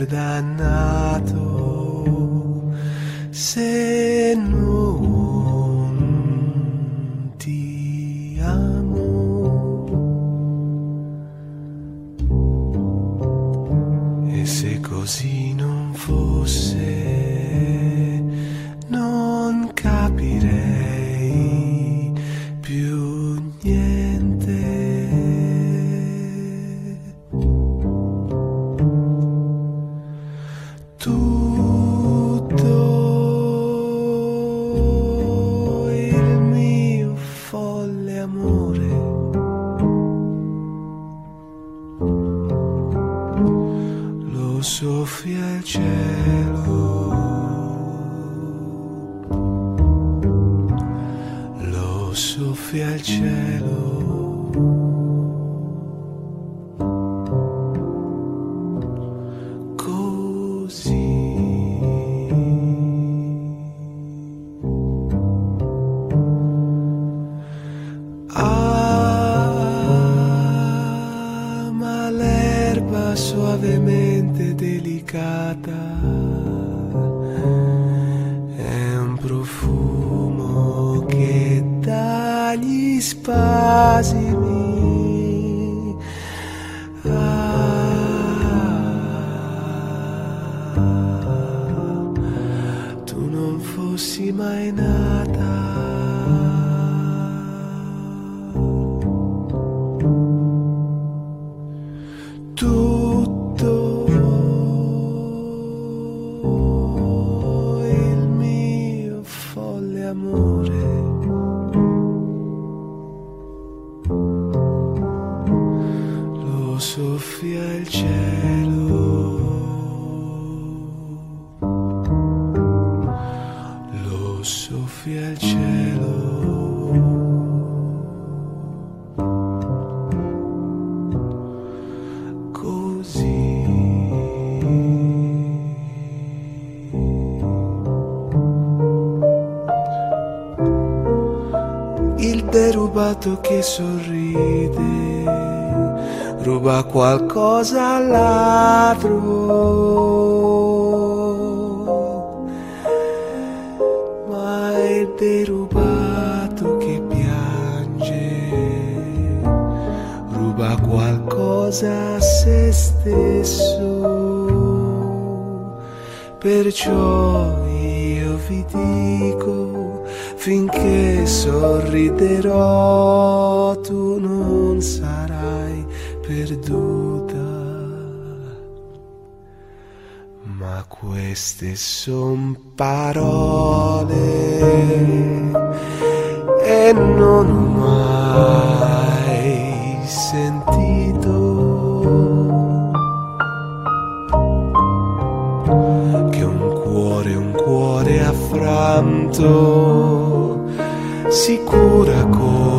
dannato se non ti amo. E se così non fosse, non capirei più niente. Tutto il mio folle amore lo soffia il cielo, lo soffia il cielo. Ama l'erba suavemente delicata, è un profumo che dà gli spasimi. Tu non fossi mai nata. Tutto il mio folle amore lo soffia il cielo, lo soffia il cielo. Il derubato che sorride ruba qualcosa all'altro, ma il derubato che piange ruba qualcosa a se stesso. Perciò io vi dico, finché sorriderò tu non sarai perduta. Ma queste son parole e non ho mai sentito che un cuore affranto si cura con